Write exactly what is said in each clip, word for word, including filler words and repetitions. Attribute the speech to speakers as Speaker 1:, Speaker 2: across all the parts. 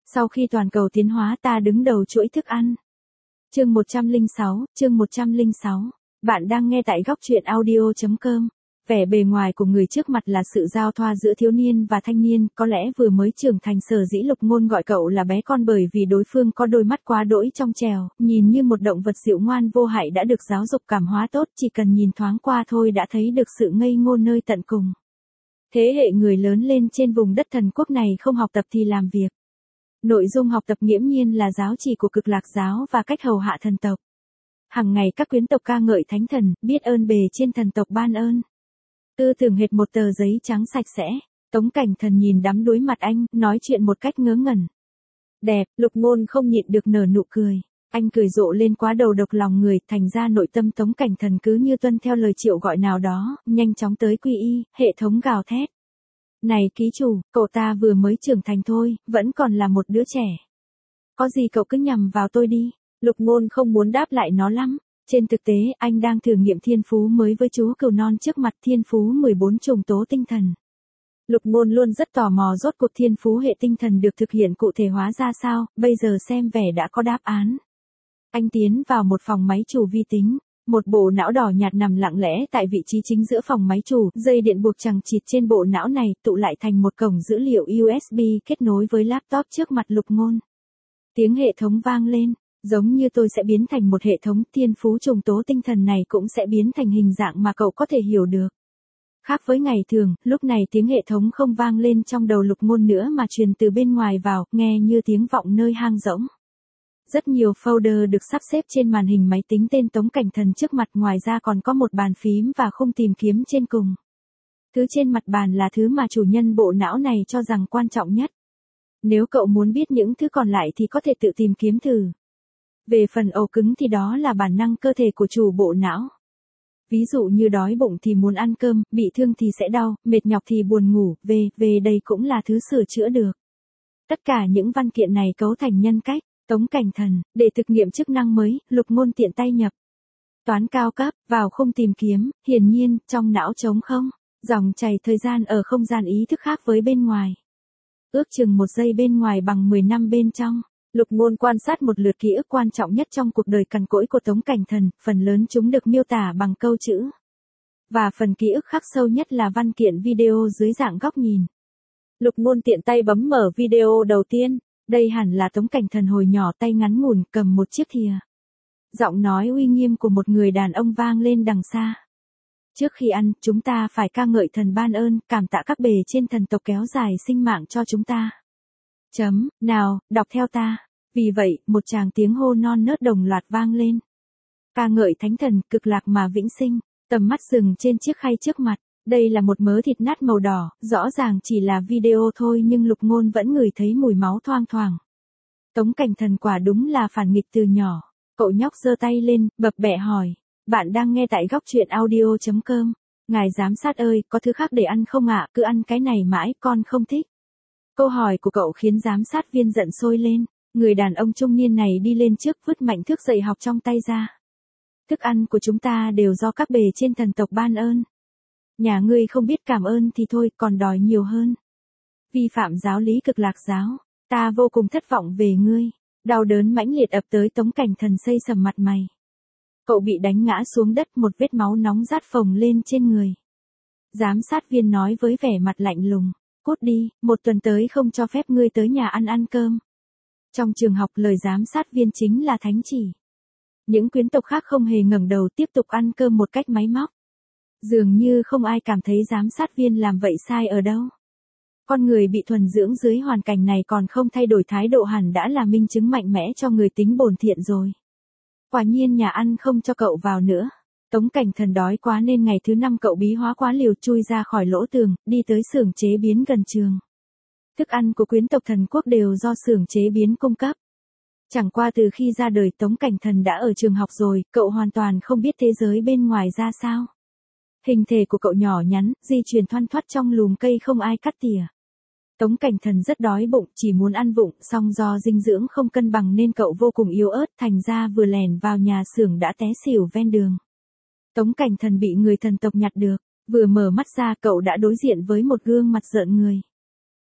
Speaker 1: Sau khi toàn cầu tiến hóa ta đứng đầu chuỗi thức ăn. Chương một trăm lẻ sáu, chương một trăm lẻ sáu. Bạn đang nghe tại góc truyện audio chấm com. Vẻ bề ngoài của người trước mặt là sự giao thoa giữa thiếu niên và thanh niên, có lẽ vừa mới trưởng thành. Sở dĩ Lục Ngôn gọi cậu là bé con bởi vì đối phương có đôi mắt quá đỗi trong trèo, nhìn như một động vật dịu ngoan vô hại đã được giáo dục cảm hóa tốt, chỉ cần nhìn thoáng qua thôi đã thấy được sự ngây ngô nơi tận cùng. Thế hệ người lớn lên trên vùng đất thần quốc này không học tập thì làm việc. Nội dung học tập nghiễm nhiên là giáo chỉ của Cực Lạc giáo và cách hầu hạ thần tộc. Hằng ngày các quyến tộc ca ngợi thánh thần, biết ơn bề trên thần tộc ban ơn. Tư tưởng hệt một tờ giấy trắng sạch sẽ. Tống Cảnh Thần nhìn đắm đuối mặt anh, nói chuyện một cách ngớ ngẩn. Đẹp, Lục Ngôn không nhịn được nở nụ cười. Anh cười rộ lên quá đầu độc lòng người, thành ra nội tâm Tống Cảnh Thần cứ như tuân theo lời triệu gọi nào đó, nhanh chóng tới quy y, hệ thống gào thét. Này ký chủ, cậu ta vừa mới trưởng thành thôi, vẫn còn là một đứa trẻ. Có gì cậu cứ nhằm vào tôi đi. Lục Ngôn không muốn đáp lại nó lắm. Trên thực tế, anh đang thử nghiệm thiên phú mới với chú cừu non trước mặt, thiên phú mười bốn trùng tố tinh thần. Lục Ngôn luôn rất tò mò rốt cuộc thiên phú hệ tinh thần được thực hiện cụ thể hóa ra sao, bây giờ xem vẻ đã có đáp án. Anh tiến vào một phòng máy chủ vi tính. Một bộ não đỏ nhạt nằm lặng lẽ tại vị trí chính giữa phòng máy chủ, dây điện buộc chằng chịt trên bộ não này tụ lại thành một cổng dữ liệu u ét bê kết nối với laptop trước mặt Lục Ngôn. Tiếng hệ thống vang lên, giống như tôi sẽ biến thành một hệ thống, thiên phú trùng tố tinh thần này cũng sẽ biến thành hình dạng mà cậu có thể hiểu được. Khác với ngày thường, lúc này tiếng hệ thống không vang lên trong đầu Lục Ngôn nữa mà truyền từ bên ngoài vào, nghe như tiếng vọng nơi hang rỗng. Rất nhiều folder được sắp xếp trên màn hình máy tính tên Tống Cảnh Thần trước mặt, ngoài ra còn có một bàn phím và khung tìm kiếm trên cùng. Thứ trên mặt bàn là thứ mà chủ nhân bộ não này cho rằng quan trọng nhất. Nếu cậu muốn biết những thứ còn lại thì có thể tự tìm kiếm thử. Về phần ổ cứng thì đó là bản năng cơ thể của chủ bộ não. Ví dụ như đói bụng thì muốn ăn cơm, bị thương thì sẽ đau, mệt nhọc thì buồn ngủ, về, về đây cũng là thứ sửa chữa được. Tất cả những văn kiện này cấu thành nhân cách. Tống Cảnh Thần, để thực nghiệm chức năng mới, Lục Ngôn tiện tay nhập. Toán cao cấp, vào khung tìm kiếm, hiển nhiên, trong não trống không, dòng chảy thời gian ở không gian ý thức khác với bên ngoài. Ước chừng một giây bên ngoài bằng mười năm bên trong, Lục Ngôn quan sát một lượt ký ức quan trọng nhất trong cuộc đời cằn cỗi của Tống Cảnh Thần, phần lớn chúng được miêu tả bằng câu chữ. Và phần ký ức khắc sâu nhất là văn kiện video dưới dạng góc nhìn. Lục Ngôn tiện tay bấm mở video đầu tiên. Đây hẳn là Tống Cảnh Thần hồi nhỏ, tay ngắn ngủn cầm một chiếc thìa. Giọng nói uy nghiêm của một người đàn ông vang lên đằng xa. Trước khi ăn, chúng ta phải ca ngợi thần ban ơn, cảm tạ các bề trên thần tộc kéo dài sinh mạng cho chúng ta. Chấm, nào, đọc theo ta. Vì vậy, một tràng tiếng hô non nớt đồng loạt vang lên. Ca ngợi thánh thần, cực lạc mà vĩnh sinh, tầm mắt dừng trên chiếc khay trước mặt. Đây là một mớ thịt nát màu đỏ, rõ ràng chỉ là video thôi nhưng Lục Ngôn vẫn ngửi thấy mùi máu thoang thoảng. Tống Cảnh Thần quả đúng là phản nghịch từ nhỏ. Cậu nhóc giơ tay lên, bập bẹ hỏi. Bạn đang nghe tại góc truyện audio chấm com. Ngài giám sát ơi, có thứ khác để ăn không ạ? Cứ ăn cái này mãi, con không thích. Câu hỏi của cậu khiến giám sát viên giận sôi lên. Người đàn ông trung niên này đi lên trước, vứt mạnh thước dạy học trong tay ra. Thức ăn của chúng ta đều do các bề trên thần tộc ban ơn. Nhà ngươi không biết cảm ơn thì thôi, còn đòi nhiều hơn. Vi phạm giáo lý Cực Lạc giáo, ta vô cùng thất vọng về ngươi. Đau đớn mãnh liệt ập tới Tống Cảnh Thần, xây sầm mặt mày. Cậu bị đánh ngã xuống đất, một vết máu nóng rát phồng lên trên người. Giám sát viên nói với vẻ mặt lạnh lùng, cút đi, một tuần tới không cho phép ngươi tới nhà ăn ăn cơm. Trong trường học lời giám sát viên chính là thánh chỉ. Những quyến tộc khác không hề ngẩng đầu, tiếp tục ăn cơm một cách máy móc. Dường như không ai cảm thấy giám sát viên làm vậy sai ở đâu. Con người bị thuần dưỡng dưới hoàn cảnh này còn không thay đổi thái độ hẳn đã là minh chứng mạnh mẽ cho người tính bổn thiện rồi. Quả nhiên nhà ăn không cho cậu vào nữa. Tống Cảnh Thần đói quá nên ngày thứ năm cậu bí hóa quá liều, chui ra khỏi lỗ tường, đi tới xưởng chế biến gần trường. Thức ăn của quyến tộc thần quốc đều do xưởng chế biến cung cấp. Chẳng qua từ khi ra đời Tống Cảnh Thần đã ở trường học rồi, cậu hoàn toàn không biết thế giới bên ngoài ra sao. Hình thể của cậu nhỏ nhắn, di chuyển thoăn thoắt trong lùm cây không ai cắt tỉa. Tống Cảnh Thần rất đói bụng, chỉ muốn ăn vụng, song do dinh dưỡng không cân bằng nên cậu vô cùng yếu ớt, thành ra vừa lèn vào nhà xưởng đã té xỉu ven đường. Tống Cảnh Thần bị người thần tộc nhặt được, vừa mở mắt ra cậu đã đối diện với một gương mặt rợn người.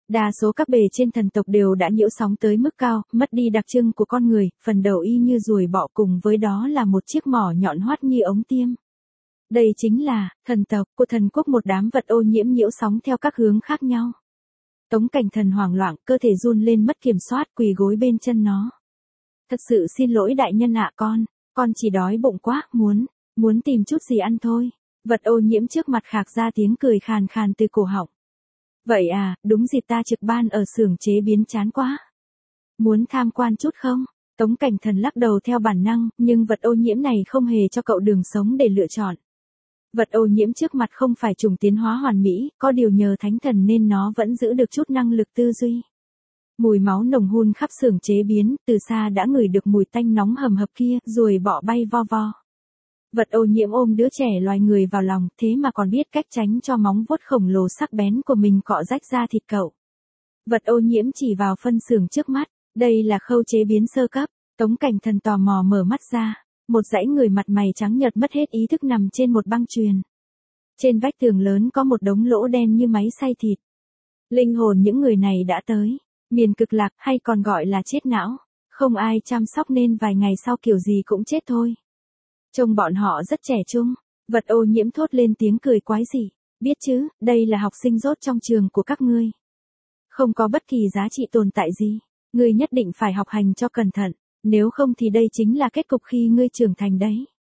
Speaker 1: Đa số các bề trên thần tộc đều đã nhiễu sóng tới mức cao, mất đi đặc trưng của con người, phần đầu y như ruồi bọ cùng với đó là một chiếc mỏ nhọn hoắt như ống tiêm. Đây chính là thần tộc của thần quốc, một đám vật ô nhiễm nhiễu sóng theo các hướng khác nhau. Tống Cảnh Thần hoảng loạn, cơ thể run lên mất kiểm soát, quỳ gối bên chân nó. Thật sự xin lỗi đại nhân ạ, con, con chỉ đói bụng quá, muốn, muốn tìm chút gì ăn thôi. Vật ô nhiễm trước mặt khạc ra tiếng cười khàn khàn từ cổ họng. Vậy à, đúng dịp ta trực ban ở xưởng chế biến chán quá. Muốn tham quan chút không? Tống Cảnh Thần lắc đầu theo bản năng, nhưng vật ô nhiễm này không hề cho cậu đường sống để lựa chọn. Vật ô nhiễm trước mặt không phải trùng tiến hóa hoàn mỹ, có điều nhờ thánh thần nên nó vẫn giữ được chút năng lực tư duy. Mùi máu nồng hun khắp xưởng chế biến, từ xa đã ngửi được mùi tanh nóng hầm hập kia, ruồi bọ bay vo vo. Vật ô nhiễm ôm đứa trẻ loài người vào lòng, thế mà còn biết cách tránh cho móng vuốt khổng lồ sắc bén của mình cọ rách da thịt cậu. Vật ô nhiễm chỉ vào phân xưởng trước mắt, đây là khâu chế biến sơ cấp. Tống Cảnh Thần tò mò mở mắt ra, một dãy người mặt mày trắng nhợt mất hết ý thức nằm trên một băng chuyền. Trên vách tường lớn có một đống lỗ đen như máy xay thịt. Linh hồn những người này đã tới miền cực lạc, hay còn gọi là chết não. Không ai chăm sóc nên vài ngày sau kiểu gì cũng chết thôi. Trông bọn họ rất trẻ trung. Vật ô nhiễm thốt lên tiếng cười quái dị. Biết chứ, đây là học sinh rốt trong trường của các ngươi. Không có bất kỳ giá trị tồn tại gì. Ngươi nhất định phải học hành cho cẩn thận. Nếu không thì đây chính là kết cục khi ngươi trưởng thành đấy.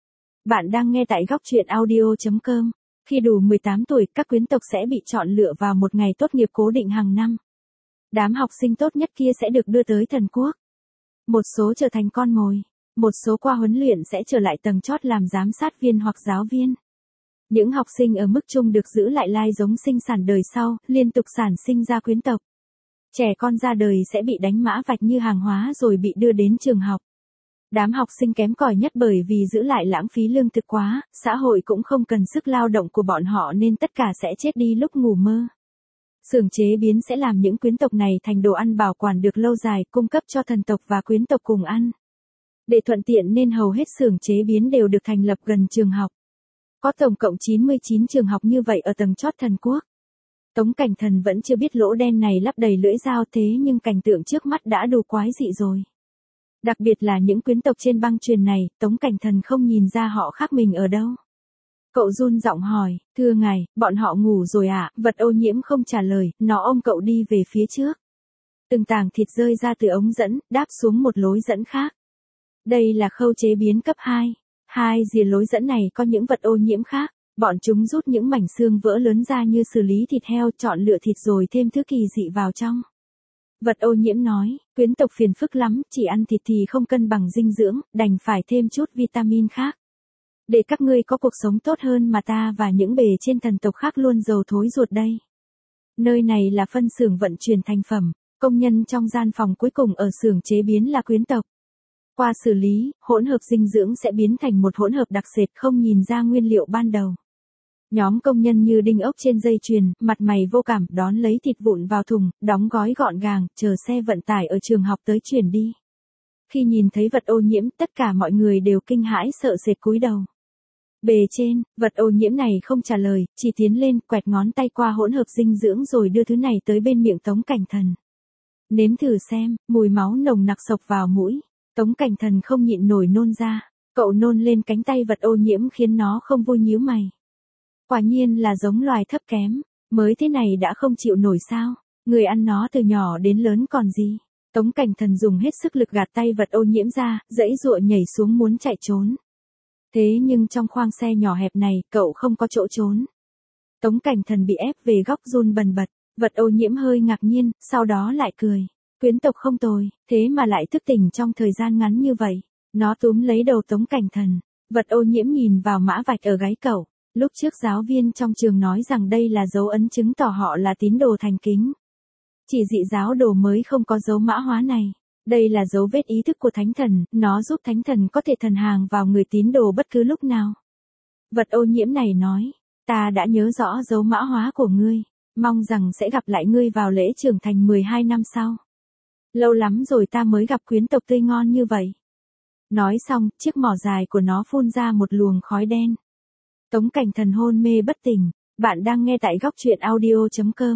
Speaker 1: Bạn đang nghe tại góc truyện audio chấm com. Khi đủ mười tám tuổi, các quyến tộc sẽ bị chọn lựa vào một ngày tốt nghiệp cố định hàng năm. Đám học sinh tốt nhất kia sẽ được đưa tới thần quốc. Một số trở thành con mồi. Một số qua huấn luyện sẽ trở lại tầng chót làm giám sát viên hoặc giáo viên. Những học sinh ở mức trung được giữ lại lai giống sinh sản đời sau, liên tục sản sinh ra quyến tộc. Trẻ con ra đời sẽ bị đánh mã vạch như hàng hóa rồi bị đưa đến trường học. Đám học sinh kém cỏi nhất bởi vì giữ lại lãng phí lương thực quá, xã hội cũng không cần sức lao động của bọn họ nên tất cả sẽ chết đi lúc ngủ mơ. Xưởng chế biến sẽ làm những quyến tộc này thành đồ ăn bảo quản được lâu dài, cung cấp cho thần tộc và quyến tộc cùng ăn. Để thuận tiện nên hầu hết xưởng chế biến đều được thành lập gần trường học. Có tổng cộng chín mươi chín trường học như vậy ở tầng chót thần quốc. Tống Cảnh Thần vẫn chưa biết lỗ đen này lắp đầy lưỡi dao thế nhưng cảnh tượng trước mắt đã đủ quái dị rồi. Đặc biệt là những quyến tộc trên băng chuyền này, Tống Cảnh Thần không nhìn ra họ khác mình ở đâu. Cậu run giọng hỏi, thưa ngài, bọn họ ngủ rồi ạ? À? Vật ô nhiễm không trả lời, nó ôm cậu đi về phía trước. Từng tảng thịt rơi ra từ ống dẫn, đáp xuống một lối dẫn khác. Đây là khâu chế biến cấp hai. Hai rìa lối dẫn này có những vật ô nhiễm khác. Bọn chúng rút những mảnh xương vỡ lớn ra như xử lý thịt heo, chọn lựa thịt rồi thêm thứ kỳ dị vào trong. Vật ô nhiễm nói, quyến tộc phiền phức lắm, chỉ ăn thịt thì không cân bằng dinh dưỡng, đành phải thêm chút vitamin khác. Để các ngươi có cuộc sống tốt hơn mà ta và những bề trên thần tộc khác luôn dầu thối ruột đây. Nơi này là phân xưởng vận chuyển thành phẩm, công nhân trong gian phòng cuối cùng ở xưởng chế biến là quyến tộc. Qua xử lý, hỗn hợp dinh dưỡng sẽ biến thành một hỗn hợp đặc sệt không nhìn ra nguyên liệu ban đầu. Nhóm công nhân như đinh ốc trên dây chuyền, mặt mày vô cảm, đón lấy thịt vụn vào thùng, đóng gói gọn gàng, chờ xe vận tải ở trường học tới chuyển đi. Khi nhìn thấy vật ô nhiễm, tất cả mọi người đều kinh hãi sợ sệt cúi đầu. Bề trên, vật ô nhiễm này không trả lời, chỉ tiến lên, quẹt ngón tay qua hỗn hợp dinh dưỡng rồi đưa thứ này tới bên miệng Tống Cảnh Thần. Nếm thử xem, mùi máu nồng nặc xộc vào mũi. Tống Cảnh Thần không nhịn nổi nôn ra. Cậu nôn lên cánh tay vật ô nhiễm khiến nó không vui nhíu mày. Quả nhiên là giống loài thấp kém, mới thế này đã không chịu nổi sao, người ăn nó từ nhỏ đến lớn còn gì. Tống Cảnh Thần dùng hết sức lực gạt tay vật ô nhiễm ra, giãy giụa nhảy xuống muốn chạy trốn. Thế nhưng trong khoang xe nhỏ hẹp này, cậu không có chỗ trốn. Tống Cảnh Thần bị ép về góc run bần bật, vật ô nhiễm hơi ngạc nhiên, sau đó lại cười. Quyến tộc không tồi, thế mà lại thức tỉnh trong thời gian ngắn như vậy. Nó túm lấy đầu Tống Cảnh Thần, vật ô nhiễm nhìn vào mã vạch ở gáy cậu. Lúc trước giáo viên trong trường nói rằng đây là dấu ấn chứng tỏ họ là tín đồ thành kính. Chỉ dị giáo đồ mới không có dấu mã hóa này. Đây là dấu vết ý thức của thánh thần, nó giúp thánh thần có thể thần hàng vào người tín đồ bất cứ lúc nào. Vật ô nhiễm này nói, ta đã nhớ rõ dấu mã hóa của ngươi, mong rằng sẽ gặp lại ngươi vào lễ trưởng thành mười hai năm sau. Lâu lắm rồi ta mới gặp quyến tộc tươi ngon như vậy. Nói xong, chiếc mỏ dài của nó phun ra một luồng khói đen. Tống Cảnh Thần hôn mê bất tỉnh. Bạn đang nghe tại góc truyện audio chấm com.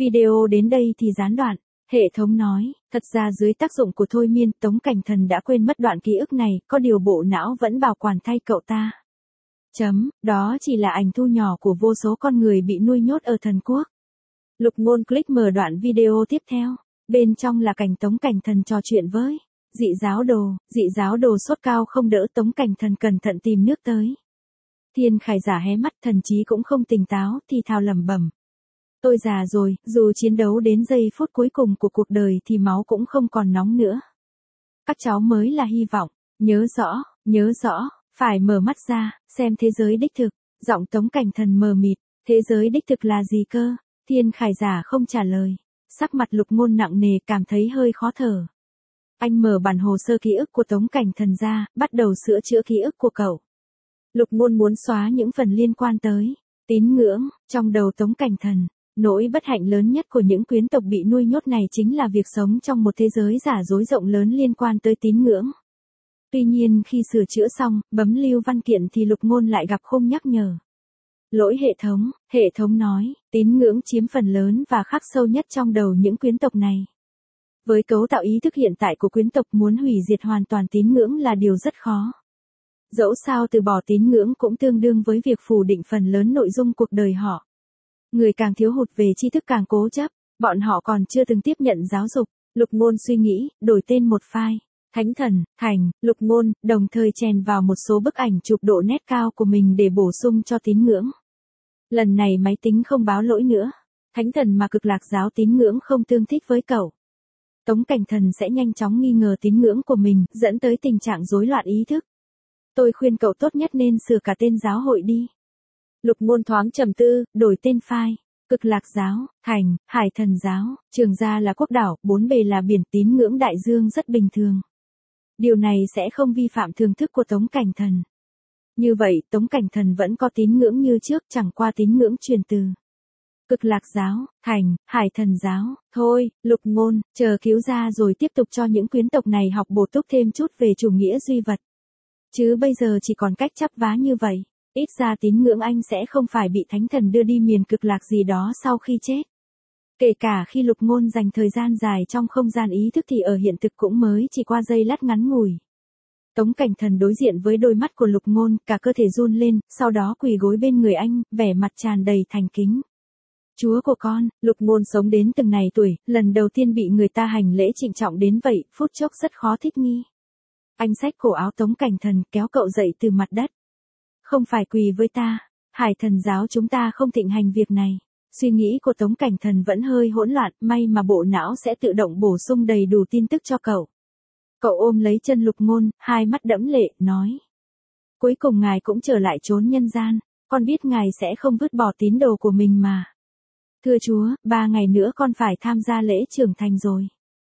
Speaker 1: Video đến đây thì gián đoạn. Hệ thống nói, thật ra dưới tác dụng của thôi miên, Tống Cảnh Thần đã quên mất đoạn ký ức này, có điều bộ não vẫn bảo quản thay cậu ta. Chấm, đó chỉ là ảnh thu nhỏ của vô số con người bị nuôi nhốt ở thần quốc. Lục Ngôn click mở đoạn video tiếp theo, bên trong là cảnh Tống Cảnh Thần trò chuyện với dị giáo đồ, dị giáo đồ sốt cao không đỡ, Tống Cảnh Thần cẩn thận tìm nước tới. Thiên Khải Giả hé mắt, thần trí cũng không tỉnh táo, thì thào lẩm bẩm. Tôi già rồi, dù chiến đấu đến giây phút cuối cùng của cuộc đời thì máu cũng không còn nóng nữa. Các cháu mới là hy vọng, nhớ rõ, nhớ rõ, phải mở mắt ra, xem thế giới đích thực. Giọng Tống Cảnh Thần mờ mịt, thế giới đích thực là gì cơ? Thiên Khải Giả không trả lời, sắc mặt Lục Ngôn nặng nề, cảm thấy hơi khó thở. Anh mở bản hồ sơ ký ức của Tống Cảnh Thần ra, bắt đầu sửa chữa ký ức của cậu. Lục Ngôn muốn xóa những phần liên quan tới tín ngưỡng, trong đầu Tống Cảnh Thần. Nỗi bất hạnh lớn nhất của những quyến tộc bị nuôi nhốt này chính là việc sống trong một thế giới giả dối rộng lớn liên quan tới tín ngưỡng. Tuy nhiên khi sửa chữa xong, bấm lưu văn kiện thì Lục Ngôn lại gặp khung nhắc nhở. Lỗi hệ thống, hệ thống nói, tín ngưỡng chiếm phần lớn và khắc sâu nhất trong đầu những quyến tộc này. Với cấu tạo ý thức hiện tại của quyến tộc, muốn hủy diệt hoàn toàn tín ngưỡng là điều rất khó. Dẫu sao từ bỏ tín ngưỡng cũng tương đương với việc phủ định phần lớn nội dung cuộc đời họ. Người càng thiếu hụt về tri thức càng cố chấp, bọn họ còn chưa từng tiếp nhận giáo dục. Lục Ngôn suy nghĩ, đổi tên một file. Thánh Thần, Thành, Lục Ngôn, đồng thời chèn vào một số bức ảnh chụp độ nét cao của mình để bổ sung cho tín ngưỡng. Lần này máy tính không báo lỗi nữa. Thánh Thần mà Cực Lạc giáo tín ngưỡng không tương thích với cậu. Tống Cảnh Thần sẽ nhanh chóng nghi ngờ tín ngưỡng của mình, dẫn tới tình trạng rối loạn ý thức. Tôi khuyên cậu tốt nhất nên sửa cả tên giáo hội đi. Lục Ngôn thoáng trầm tư, đổi tên file. Cực Lạc giáo, Thành, Hải Thần giáo, Trường Gia là quốc đảo, bốn bề là biển, tín ngưỡng đại dương rất bình thường. Điều này sẽ không vi phạm thưởng thức của Tống Cảnh Thần. Như vậy, Tống Cảnh Thần vẫn có tín ngưỡng như trước, chẳng qua tín ngưỡng truyền từ. Cực Lạc giáo, Thành, Hải Thần giáo, thôi, Lục Ngôn, chờ cứu ra rồi tiếp tục cho những quyến tộc này học bổ túc thêm chút về chủ nghĩa duy vật. Chứ bây giờ chỉ còn cách chắp vá như vậy. Ít ra tín ngưỡng anh sẽ không phải bị Thánh Thần đưa đi miền cực lạc gì đó sau khi chết. Kể cả khi Lục Ngôn dành thời gian dài trong không gian ý thức thì ở hiện thực cũng mới chỉ qua giây lát ngắn ngủi. Tống Cảnh Thần đối diện với đôi mắt của Lục Ngôn, cả cơ thể run lên, sau đó quỳ gối bên người anh, vẻ mặt tràn đầy thành kính. Chúa của con, Lục Ngôn sống đến từng này tuổi, lần đầu tiên bị người ta hành lễ trịnh trọng đến vậy, phút chốc rất khó thích nghi. Anh xách cổ áo Tống Cảnh Thần, kéo cậu dậy từ mặt đất. Không phải quỳ với ta, Hải Thần giáo chúng ta không thịnh hành việc này. Suy nghĩ của Tống Cảnh Thần vẫn hơi hỗn loạn, may mà bộ não sẽ tự động bổ sung đầy đủ tin tức cho cậu. Cậu ôm lấy chân Lục Ngôn, hai mắt đẫm lệ, nói. Cuối cùng ngài cũng trở lại chốn nhân gian, con biết ngài sẽ không vứt bỏ tín đồ của mình mà. Thưa Chúa, ba ngày nữa con phải tham gia lễ trưởng thành rồi.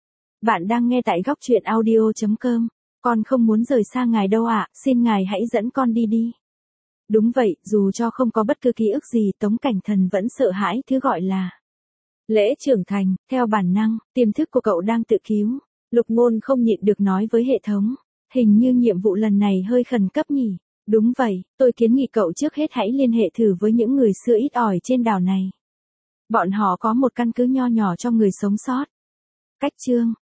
Speaker 1: Bạn đang nghe tại góc truyện audio chấm com. Con không muốn rời xa ngài đâu ạ, xin ngài hãy dẫn con đi đi. Đúng vậy, dù cho không có bất cứ ký ức gì, Tống Cảnh Thần vẫn sợ hãi thứ gọi là lễ trưởng thành. Theo bản năng, tiềm thức của cậu đang tự cứu. Lục Ngôn không nhịn được nói với hệ thống, hình như nhiệm vụ lần này hơi khẩn cấp nhỉ. Đúng vậy, tôi kiến nghị cậu trước hết hãy liên hệ thử với những người xưa ít ỏi trên đảo này. Bọn họ có một căn cứ nho nhỏ cho người sống sót. Cách chương